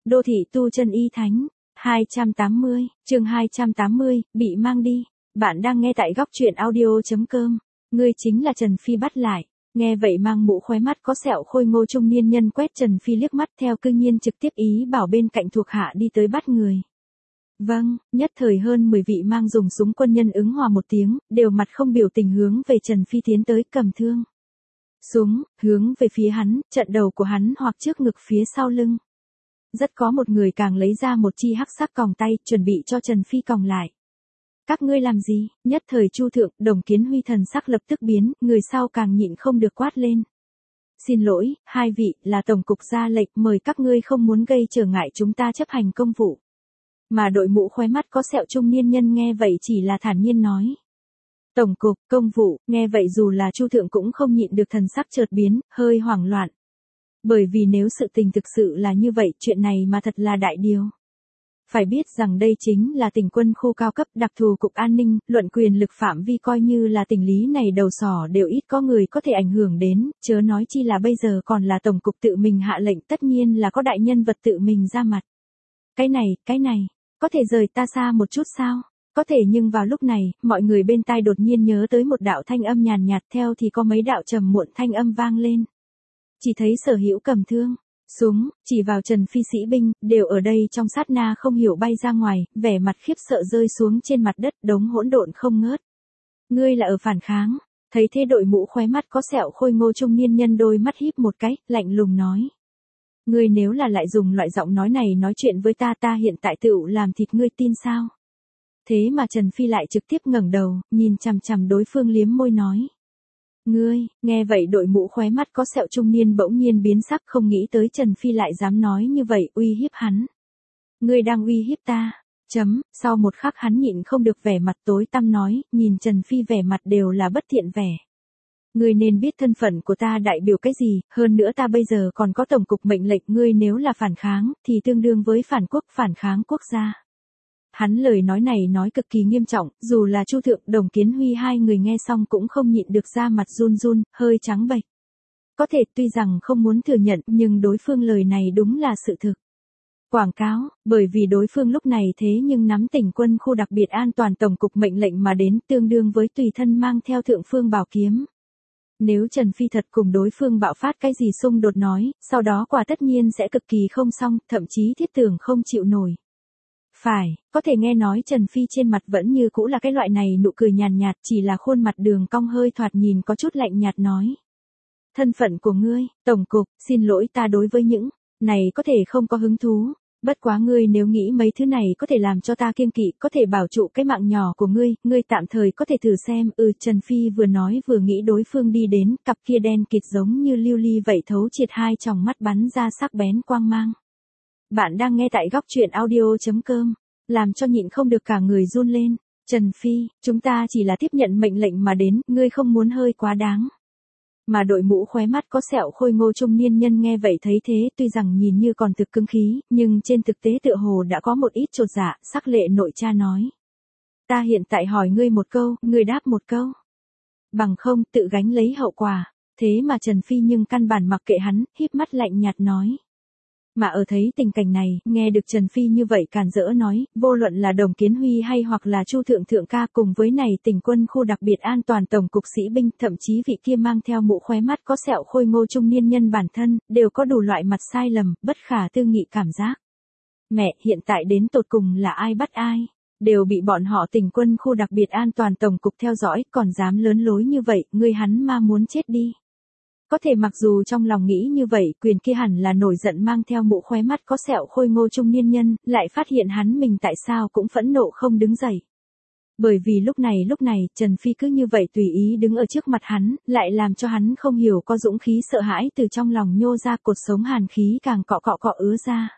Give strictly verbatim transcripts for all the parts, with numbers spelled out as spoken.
Đô thị tu chân y thánh, hai trăm tám mươi, chương hai trăm tám mươi, bị mang đi. Bạn đang nghe tại góc truyện audio.com. Ngươi chính là Trần Phi bắt lại. Nghe vậy mang mũ khóe mắt có sẹo khôi ngô trung niên nhân quét Trần Phi liếc mắt theo cư nhiên trực tiếp ý bảo bên cạnh thuộc hạ đi tới bắt người. Vâng, nhất thời hơn mười vị mang dùng súng quân nhân ứng hòa một tiếng, đều mặt không biểu tình hướng về Trần Phi tiến tới cầm thương. Súng, hướng về phía hắn, trận đầu của hắn hoặc trước ngực phía sau lưng. Rất có một người càng lấy ra một chi hắc sắc còng tay, chuẩn bị cho Trần Phi còng lại. Các ngươi làm gì? Nhất thời Chu thượng, Đồng Kiến Huy thần sắc lập tức biến, người sau càng nhịn không được quát lên. Xin lỗi, hai vị, là tổng cục ra lệnh mời các ngươi không muốn gây trở ngại chúng ta chấp hành công vụ. Mà đội mũ khóe mắt có sẹo trung niên nhân nghe vậy chỉ là thản nhiên nói. Tổng cục, công vụ, nghe vậy dù là Chu thượng cũng không nhịn được thần sắc chợt biến, hơi hoảng loạn. Bởi vì nếu sự tình thực sự là như vậy, chuyện này mà thật là đại điều. Phải biết rằng đây chính là tỉnh quân khu cao cấp đặc thù cục an ninh, luận quyền lực phạm vi coi như là tỉnh lý này đầu sỏ đều ít có người có thể ảnh hưởng đến, chớ nói chi là bây giờ còn là tổng cục tự mình hạ lệnh, tất nhiên là có đại nhân vật tự mình ra mặt. Cái này, cái này, có thể rời ta xa một chút sao? Có thể nhưng vào lúc này, mọi người bên tai đột nhiên nhớ tới một đạo thanh âm nhàn nhạt theo thì có mấy đạo trầm muộn thanh âm vang lên. Chỉ thấy Sở Hữu cầm thương, súng, chỉ vào Trần Phi sĩ binh, đều ở đây trong sát na không hiểu bay ra ngoài, vẻ mặt khiếp sợ rơi xuống trên mặt đất đống hỗn độn không ngớt. Ngươi là ở phản kháng, thấy thế đội mũ khóe mắt có sẹo khôi ngô trung niên nhân đôi mắt híp một cái, lạnh lùng nói. Ngươi nếu là lại dùng loại giọng nói này nói chuyện với ta ta hiện tại tựu làm thịt ngươi tin sao? Thế mà Trần Phi lại trực tiếp ngẩng đầu, nhìn chằm chằm đối phương liếm môi nói. Ngươi, nghe vậy đội mũ khóe mắt có sẹo trung niên bỗng nhiên biến sắc không nghĩ tới Trần Phi lại dám nói như vậy uy hiếp hắn. Ngươi đang uy hiếp ta, chấm, sau một khắc hắn nhịn không được vẻ mặt tối tăm nói, nhìn Trần Phi vẻ mặt đều là bất thiện vẻ. Ngươi nên biết thân phận của ta đại biểu cái gì, hơn nữa ta bây giờ còn có tổng cục mệnh lệnh ngươi nếu là phản kháng, thì tương đương với phản quốc phản kháng quốc gia. Hắn lời nói này nói cực kỳ nghiêm trọng, dù là Chu thượng, Đồng Kiến Huy hai người nghe xong cũng không nhịn được ra mặt run run, hơi trắng bệch. Có thể tuy rằng không muốn thừa nhận, nhưng đối phương lời này đúng là sự thực. Quảng cáo, bởi vì đối phương lúc này thế nhưng nắm tỉnh quân khu đặc biệt an toàn tổng cục mệnh lệnh mà đến tương đương với tùy thân mang theo thượng phương bảo kiếm. Nếu Trần Phi thật cùng đối phương bạo phát cái gì xung đột nói, sau đó quả tất nhiên sẽ cực kỳ không xong, thậm chí thiết tưởng không chịu nổi. Phải, có thể nghe nói Trần Phi trên mặt vẫn như cũ là cái loại này nụ cười nhàn nhạt, chỉ là khuôn mặt đường cong hơi thoạt nhìn có chút lạnh nhạt nói. Thân phận của ngươi, tổng cục, xin lỗi ta đối với những này có thể không có hứng thú, bất quá ngươi nếu nghĩ mấy thứ này có thể làm cho ta kiêng kỵ, có thể bảo trụ cái mạng nhỏ của ngươi, ngươi tạm thời có thể thử xem. Ừ, Trần Phi vừa nói vừa nghĩ đối phương đi đến, cặp kia đen kịt giống như lưu ly vậy thấu triệt hai tròng mắt bắn ra sắc bén quang mang. Bạn đang nghe tại góc truyện audio.com, làm cho nhịn không được cả người run lên. Trần Phi, chúng ta chỉ là tiếp nhận mệnh lệnh mà đến, ngươi không muốn hơi quá đáng. Mà đội mũ khóe mắt có sẹo khôi ngô trung niên nhân nghe vậy thấy thế tuy rằng nhìn như còn thực cứng khí, nhưng trên thực tế tựa hồ đã có một ít chột dạ, sắc lệ nội cha nói. Ta hiện tại hỏi ngươi một câu, ngươi đáp một câu. Bằng không tự gánh lấy hậu quả, thế mà Trần Phi nhưng căn bản mặc kệ hắn, híp mắt lạnh nhạt nói. Mà ở thấy tình cảnh này, nghe được Trần Phi như vậy càn rỡ nói, vô luận là Đồng Kiến Huy hay hoặc là Chu thượng thượng ca cùng với này tỉnh quân khu đặc biệt an toàn tổng cục sĩ binh, thậm chí vị kia mang theo mũ khóe mắt có sẹo khôi ngô trung niên nhân bản thân, đều có đủ loại mặt sai lầm, bất khả tư nghị cảm giác. Mẹ, hiện tại đến tột cùng là ai bắt ai? Đều bị bọn họ tỉnh quân khu đặc biệt an toàn tổng cục theo dõi, còn dám lớn lối như vậy, người hắn ma muốn chết đi. Có thể mặc dù trong lòng nghĩ như vậy, quyền kia hẳn là nổi giận mang theo mũ khóe mắt có sẹo khôi ngô trung niên nhân, lại phát hiện hắn mình tại sao cũng phẫn nộ không đứng dậy. Bởi vì lúc này lúc này, Trần Phi cứ như vậy tùy ý đứng ở trước mặt hắn, lại làm cho hắn không hiểu có dũng khí sợ hãi từ trong lòng nhô ra, cột sống hàn khí càng cọ cọ cọ ứa ra.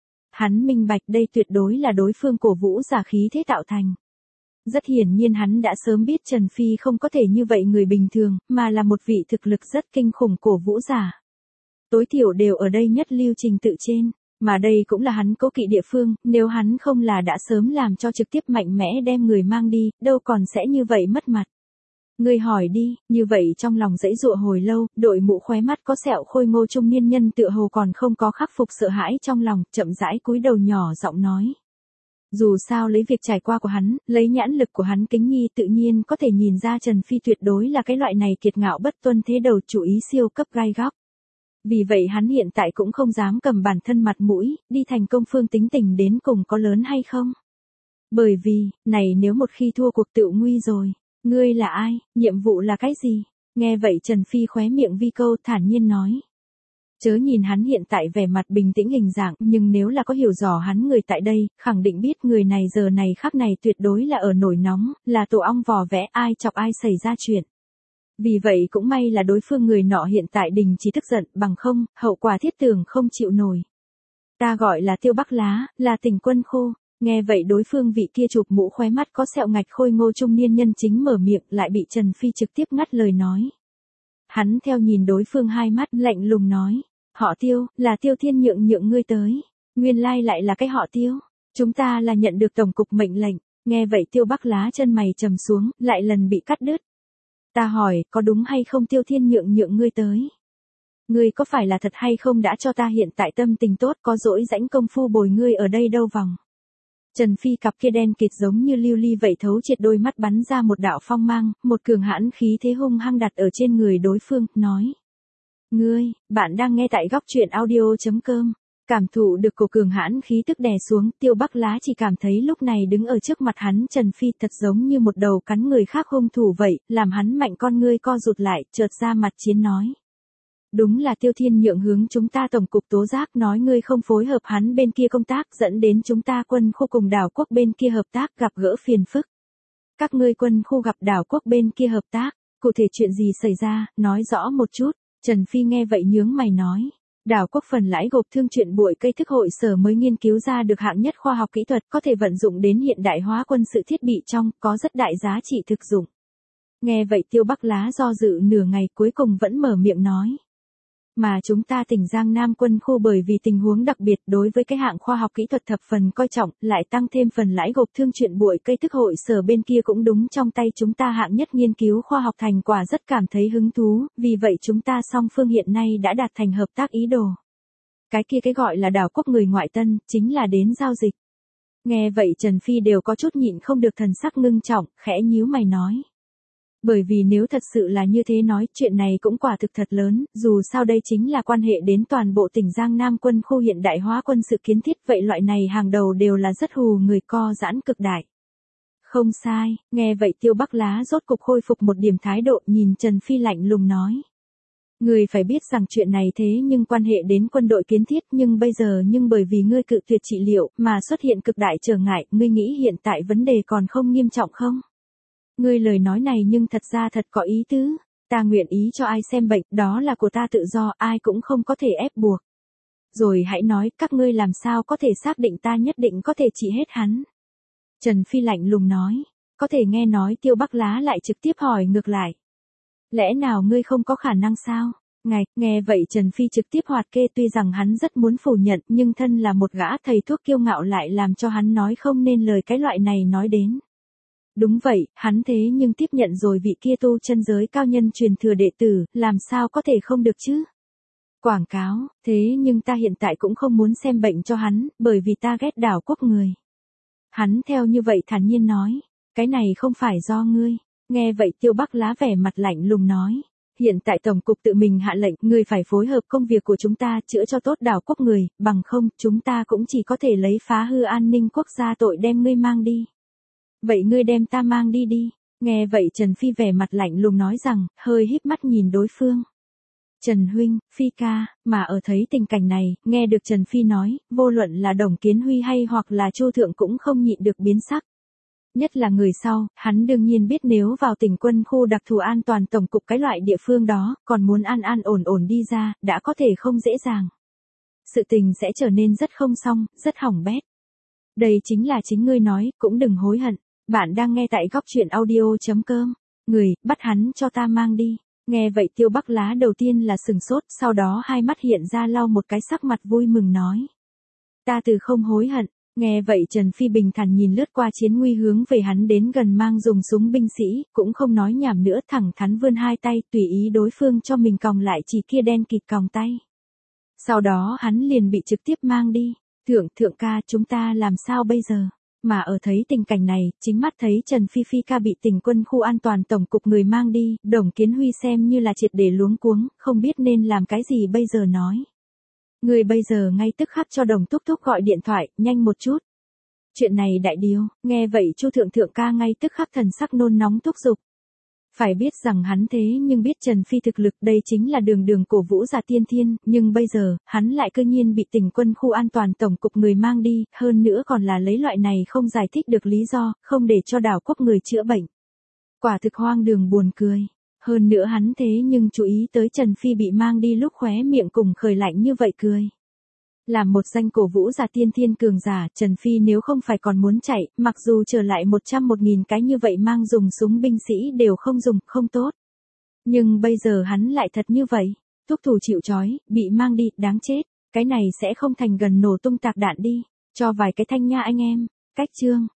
Hắn minh bạch đây tuyệt đối là đối phương cổ vũ giả khí thế tạo thành. Rất hiển nhiên hắn đã sớm biết Trần Phi không có thể như vậy người bình thường, mà là một vị thực lực rất kinh khủng cổ vũ giả. Tối thiểu đều ở đây nhất lưu trình tự trên, mà đây cũng là hắn cố kỵ địa phương, nếu hắn không là đã sớm làm cho trực tiếp mạnh mẽ đem người mang đi, đâu còn sẽ như vậy mất mặt. Ngươi hỏi đi, như vậy trong lòng dãy dụa hồi lâu, đội mũ khóe mắt có sẹo khôi ngô trung niên nhân tựa hồ còn không có khắc phục sợ hãi trong lòng, chậm rãi cúi đầu nhỏ giọng nói. Dù sao lấy việc trải qua của hắn, lấy nhãn lực của hắn kính nhi tự nhiên có thể nhìn ra Trần Phi tuyệt đối là cái loại này kiệt ngạo bất tuân thế đầu chủ ý siêu cấp gai góc. Vì vậy hắn hiện tại cũng không dám cầm bản thân mặt mũi, đi thành công phương tính tình đến cùng có lớn hay không. Bởi vì, này nếu một khi thua cuộc tự nguy rồi. Ngươi là ai, nhiệm vụ là cái gì? Nghe vậy Trần Phi khóe miệng vi câu thản nhiên nói. Chớ nhìn hắn hiện tại vẻ mặt bình tĩnh hình dạng, nhưng nếu là có hiểu rõ hắn người tại đây, khẳng định biết người này giờ này khắc này tuyệt đối là ở nổi nóng, là tổ ong vò vẽ ai chọc ai xảy ra chuyện. Vì vậy cũng may là đối phương người nọ hiện tại đình chỉ tức giận, bằng không, hậu quả thiết tưởng không chịu nổi. Ta gọi là Tiêu Bắc Lá, là tỉnh Quân Khu. Nghe vậy đối phương vị kia chụp mũ khóe mắt có sẹo ngạch khôi ngô trung niên nhân chính mở miệng lại bị Trần Phi trực tiếp ngắt lời nói. Hắn theo nhìn đối phương hai mắt lạnh lùng nói. Họ Tiêu, là Tiêu Thiên Nhượng nhượng ngươi tới. Nguyên lai lại là cái họ Tiêu. Chúng ta là nhận được tổng cục mệnh lệnh. Nghe vậy Tiêu Bắc Lá chân mày trầm xuống, lại lần bị cắt đứt. Ta hỏi, có đúng hay không Tiêu Thiên Nhượng nhượng ngươi tới? Ngươi có phải là thật hay không đã cho ta hiện tại tâm tình tốt có dỗi rãnh công phu bồi ngươi ở đây đâu vòng? Trần Phi cặp kia đen kịt giống như lưu ly vậy thấu triệt đôi mắt bắn ra một đạo phong mang, một cường hãn khí thế hung hăng đặt ở trên người đối phương, nói. Ngươi, bạn đang nghe tại góc truyện audio.com. Cảm thụ được cổ cường hãn khí tức đè xuống, Tiêu Bắc Lá chỉ cảm thấy lúc này đứng ở trước mặt hắn Trần Phi thật giống như một đầu cắn người khác hung thủ vậy, làm hắn mạnh con ngươi co rụt lại, chợt ra mặt chiến nói. Đúng là Tiêu Thiên Nhượng hướng chúng ta tổng cục tố giác nói ngươi không phối hợp hắn bên kia công tác dẫn đến chúng ta quân khu cùng đảo quốc bên kia hợp tác gặp gỡ phiền phức. Các ngươi quân khu gặp đảo quốc bên kia hợp tác, cụ thể chuyện gì xảy ra, nói rõ một chút. Trần Phi nghe vậy nhướng mày nói. Đảo quốc phần lãi gộp thương chuyện bụi cây thức hội sở mới nghiên cứu ra được hạng nhất khoa học kỹ thuật có thể vận dụng đến hiện đại hóa quân sự thiết bị trong, có rất đại giá trị thực dụng. Nghe vậy Tiêu Bắc Lá do dự nửa ngày cuối cùng vẫn mở miệng nói. Mà chúng ta tỉnh Giang Nam quân khu bởi vì tình huống đặc biệt đối với cái hạng khoa học kỹ thuật thập phần coi trọng, lại tăng thêm phần lãi gộp thương chuyện bụi cây thức hội sở bên kia cũng đúng trong tay chúng ta hạng nhất nghiên cứu khoa học thành quả rất cảm thấy hứng thú, vì vậy chúng ta song phương hiện nay đã đạt thành hợp tác ý đồ. Cái kia cái gọi là đảo quốc người ngoại tân, chính là đến giao dịch. Nghe vậy Trần Phi đều có chút nhịn không được thần sắc ngưng trọng, khẽ nhíu mày nói. Bởi vì nếu thật sự là như thế nói, chuyện này cũng quả thực thật lớn, dù sao đây chính là quan hệ đến toàn bộ tỉnh Giang Nam quân khu hiện đại hóa quân sự kiến thiết, vậy loại này hàng đầu đều là rất hù người co giãn cực đại. Không sai, nghe vậy Tiêu Bắc Lá rốt cục khôi phục một điểm thái độ nhìn Trần Phi lạnh lùng nói. Người phải biết rằng chuyện này thế nhưng quan hệ đến quân đội kiến thiết nhưng bây giờ nhưng bởi vì ngươi cự tuyệt trị liệu mà xuất hiện cực đại trở ngại, ngươi nghĩ hiện tại vấn đề còn không nghiêm trọng không? Ngươi lời nói này nhưng thật ra thật có ý tứ, ta nguyện ý cho ai xem bệnh, đó là của ta tự do, ai cũng không có thể ép buộc. Rồi hãy nói, các ngươi làm sao có thể xác định ta nhất định có thể trị hết hắn. Trần Phi lạnh lùng nói, có thể nghe nói Tiêu Bắc Lá lại trực tiếp hỏi ngược lại. Lẽ nào ngươi không có khả năng sao? Ngài, nghe vậy Trần Phi trực tiếp hoạt kê tuy rằng hắn rất muốn phủ nhận nhưng thân là một gã thầy thuốc kiêu ngạo lại làm cho hắn nói không nên lời cái loại này nói đến. Đúng vậy, hắn thế nhưng tiếp nhận rồi vị kia tu chân giới cao nhân truyền thừa đệ tử, làm sao có thể không được chứ? Quảng cáo, thế nhưng ta hiện tại cũng không muốn xem bệnh cho hắn, bởi vì ta ghét đảo quốc người. Hắn theo như vậy thản nhiên nói, cái này không phải do ngươi. Nghe vậy Tiêu Bắc Lá vẻ mặt lạnh lùng nói. Hiện tại Tổng cục tự mình hạ lệnh, ngươi phải phối hợp công việc của chúng ta chữa cho tốt đảo quốc người, bằng không, chúng ta cũng chỉ có thể lấy phá hư an ninh quốc gia tội đem ngươi mang đi. Vậy ngươi đem ta mang đi đi. Nghe vậy Trần Phi vẻ mặt lạnh lùng nói rằng, hơi híp mắt nhìn đối phương. Trần huynh, Phi ca, mà ở thấy tình cảnh này, nghe được Trần Phi nói, vô luận là Đồng Kiến Huy hay hoặc là Chu Thượng cũng không nhịn được biến sắc. Nhất là người sau, hắn đương nhiên biết nếu vào tỉnh quân khu đặc thù an toàn tổng cục cái loại địa phương đó, còn muốn an an ổn ổn đi ra, đã có thể không dễ dàng. Sự tình sẽ trở nên rất không xong, rất hỏng bét. Đây chính là chính ngươi nói, cũng đừng hối hận. Bạn đang nghe tại góc truyện audio.com. Người, bắt hắn cho ta mang đi. Nghe vậy Tiêu Bắc Lá đầu tiên là sừng sốt, sau đó hai mắt hiện ra lau một cái sắc mặt vui mừng nói. Ta từ không hối hận, Nghe vậy Trần Phi bình thản nhìn lướt qua chiến nguy hướng về hắn đến gần mang dùng súng binh sĩ, cũng không nói nhảm nữa thẳng thắn vươn hai tay tùy ý đối phương cho mình còng lại chỉ kia đen kịt còng tay. Sau đó hắn liền bị trực tiếp mang đi. Thượng thượng ca chúng ta làm sao bây giờ? Mà ở thấy tình cảnh này, chính mắt thấy Trần Phi Phi ca bị tỉnh quân khu an toàn tổng cục người mang đi, Đồng Kiến Huy xem như là triệt để luống cuống, không biết nên làm cái gì bây giờ nói. Người bây giờ ngay tức khắc cho Đồng Thúc Thúc gọi điện thoại, nhanh một chút. Chuyện này đại điều, nghe vậy Chu thượng thượng ca ngay tức khắc thần sắc nôn nóng thúc giục. Phải biết rằng hắn thế nhưng biết Trần Phi thực lực đây chính là đường đường cổ vũ giả tiên thiên, nhưng bây giờ, hắn lại cơ nhiên bị tỉnh quân khu an toàn tổng cục người mang đi, hơn nữa còn là lấy loại này không giải thích được lý do, không để cho đảo quốc người chữa bệnh. Quả thực hoang đường buồn cười. Hơn nữa hắn thế nhưng chú ý tới Trần Phi bị mang đi lúc khóe miệng cùng khởi lạnh như vậy cười. Làm một danh cổ vũ giả tiên thiên cường giả, Trần Phi nếu không phải còn muốn chạy, mặc dù trở lại một trăm một nghìn cái như vậy mang dùng súng binh sĩ đều không dùng, không tốt. Nhưng bây giờ hắn lại thật như vậy, thúc thủ chịu trói, bị mang đi, đáng chết, cái này sẽ không thành gần nổ tung tạc đạn đi, cho vài cái thanh nha anh em, cách chương.